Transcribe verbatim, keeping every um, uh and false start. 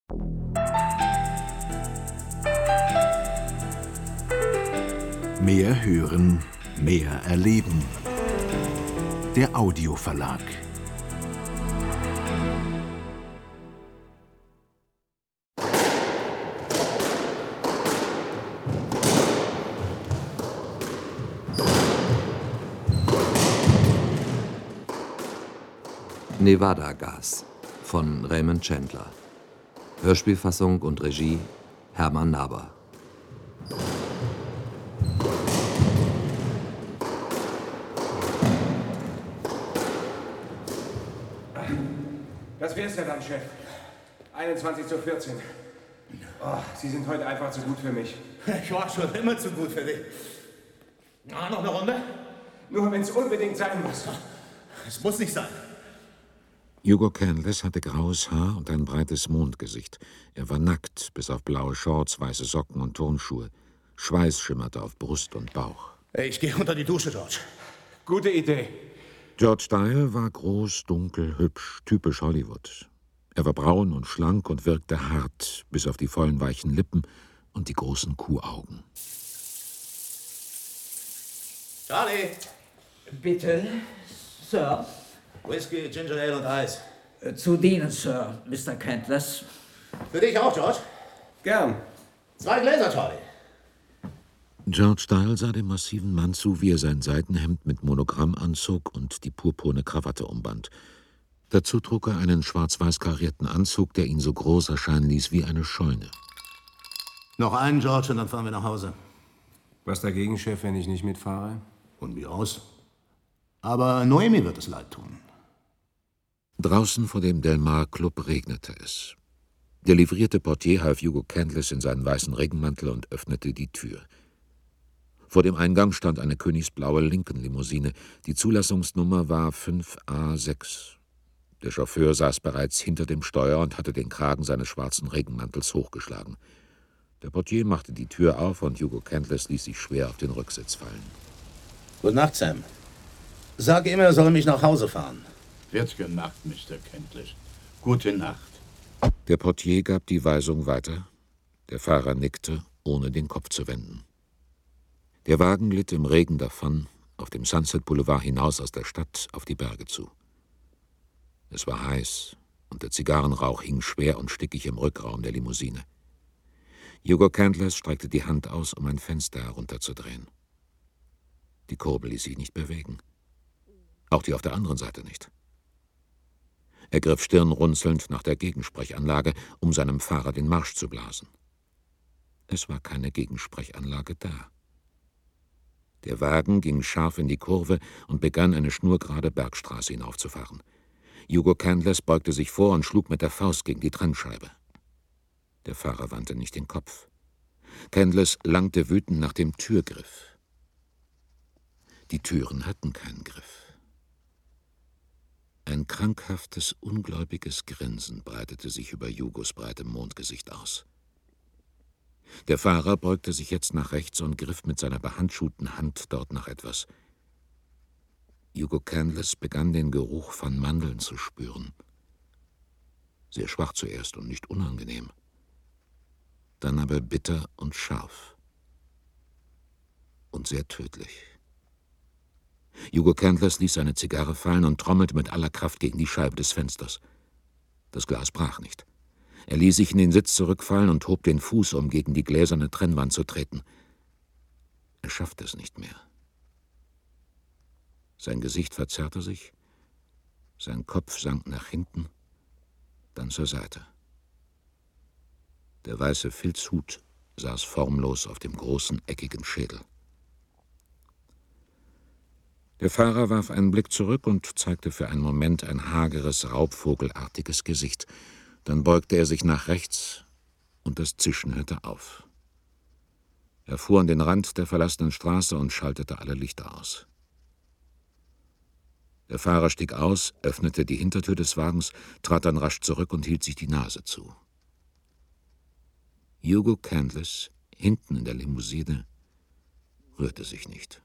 Mehr hören, mehr erleben. Der Audioverlag. Nevada Gas von Raymond Chandler. Hörspielfassung und Regie Hermann Naber. Das wär's ja dann, Chef. einundzwanzig zu vierzehn. Oh, Sie sind heute einfach zu gut für mich. Ich war schon immer zu gut für dich. Na, noch eine Runde? Nur wenn es unbedingt sein muss. Es muss nicht sein. Hugo Canlis hatte graues Haar und ein breites Mondgesicht. Er war nackt, bis auf blaue Shorts, weiße Socken und Turnschuhe. Schweiß schimmerte auf Brust und Bauch. Ich gehe unter die Dusche, George. Gute Idee. George Dial war groß, dunkel, hübsch, typisch Hollywood. Er war braun und schlank und wirkte hart, bis auf die vollen, weichen Lippen und die großen Kuhaugen. Charlie! Bitte, Sir. Whisky, Ginger Ale und Eis. Zu dienen, Sir, Mister Canlis. Für dich auch, George? Gern. Zwei Gläser, Charlie. George Dial sah dem massiven Mann zu, wie er sein Seidenhemd mit Monogramm anzog und die purpurne Krawatte umband. Dazu trug er einen schwarz-weiß karierten Anzug, der ihn so groß erscheinen ließ wie eine Scheune. Noch einen, George, und dann fahren wir nach Hause. Was dagegen, Chef, wenn ich nicht mitfahre? Von mir aus. Aber Noemi wird es leid tun. Draußen vor dem Del Mar Club regnete es. Der livrierte Portier half Hugo Canlis in seinen weißen Regenmantel und öffnete die Tür. Vor dem Eingang stand eine königsblaue Lincoln-Limousine. Die Zulassungsnummer war fünf A sechs. Der Chauffeur saß bereits hinter dem Steuer und hatte den Kragen seines schwarzen Regenmantels hochgeschlagen. Der Portier machte die Tür auf und Hugo Canlis ließ sich schwer auf den Rücksitz fallen. Gute Nacht, Sam. Sag ihm, er soll mich nach Hause fahren. Wird gemacht, Mister Canlis. Gute Nacht. Der Portier gab die Weisung weiter. Der Fahrer nickte, ohne den Kopf zu wenden. Der Wagen glitt im Regen davon, auf dem Sunset Boulevard hinaus aus der Stadt auf die Berge zu. Es war heiß und der Zigarrenrauch hing schwer und stickig im Rückraum der Limousine. Hugo Canlis streckte die Hand aus, um ein Fenster herunterzudrehen. Die Kurbel ließ sich nicht bewegen. Auch die auf der anderen Seite nicht. Er griff stirnrunzelnd nach der Gegensprechanlage, um seinem Fahrer den Marsch zu blasen. Es war keine Gegensprechanlage da. Der Wagen ging scharf in die Kurve und begann, eine schnurgerade Bergstraße hinaufzufahren. Hugo Canlis beugte sich vor und schlug mit der Faust gegen die Trennscheibe. Der Fahrer wandte nicht den Kopf. Canlis langte wütend nach dem Türgriff. Die Türen hatten keinen Griff. Ein krankhaftes, ungläubiges Grinsen breitete sich über Hugos breitem Mondgesicht aus. Der Fahrer beugte sich jetzt nach rechts und griff mit seiner behandschuhten Hand dort nach etwas. Hugo Canlis begann, den Geruch von Mandeln zu spüren. Sehr schwach zuerst und nicht unangenehm. Dann aber bitter und scharf. Und sehr tödlich. Hugo Canlis ließ seine Zigarre fallen und trommelte mit aller Kraft gegen die Scheibe des Fensters. Das Glas brach nicht. Er ließ sich in den Sitz zurückfallen und hob den Fuß, um gegen die gläserne Trennwand zu treten. Er schaffte es nicht mehr. Sein Gesicht verzerrte sich, sein Kopf sank nach hinten, dann zur Seite. Der weiße Filzhut saß formlos auf dem großen, eckigen Schädel. Der Fahrer warf einen Blick zurück und zeigte für einen Moment ein hageres, raubvogelartiges Gesicht. Dann beugte er sich nach rechts und das Zischen hörte auf. Er fuhr an den Rand der verlassenen Straße und schaltete alle Lichter aus. Der Fahrer stieg aus, öffnete die Hintertür des Wagens, trat dann rasch zurück und hielt sich die Nase zu. Hugo Canlis, hinten in der Limousine, rührte sich nicht.